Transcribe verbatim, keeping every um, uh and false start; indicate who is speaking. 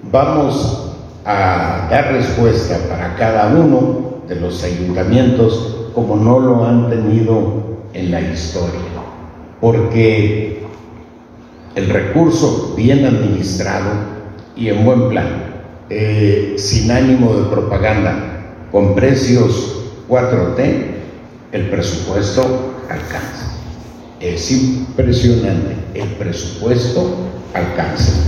Speaker 1: vamos a dar respuesta para cada uno de los ayuntamientos como no lo han tenido en la historia, porque el recurso bien administrado y en buen plan, eh, sin ánimo de propaganda, con precios cuatro T, el presupuesto alcanza. Es impresionante, el presupuesto alcanza.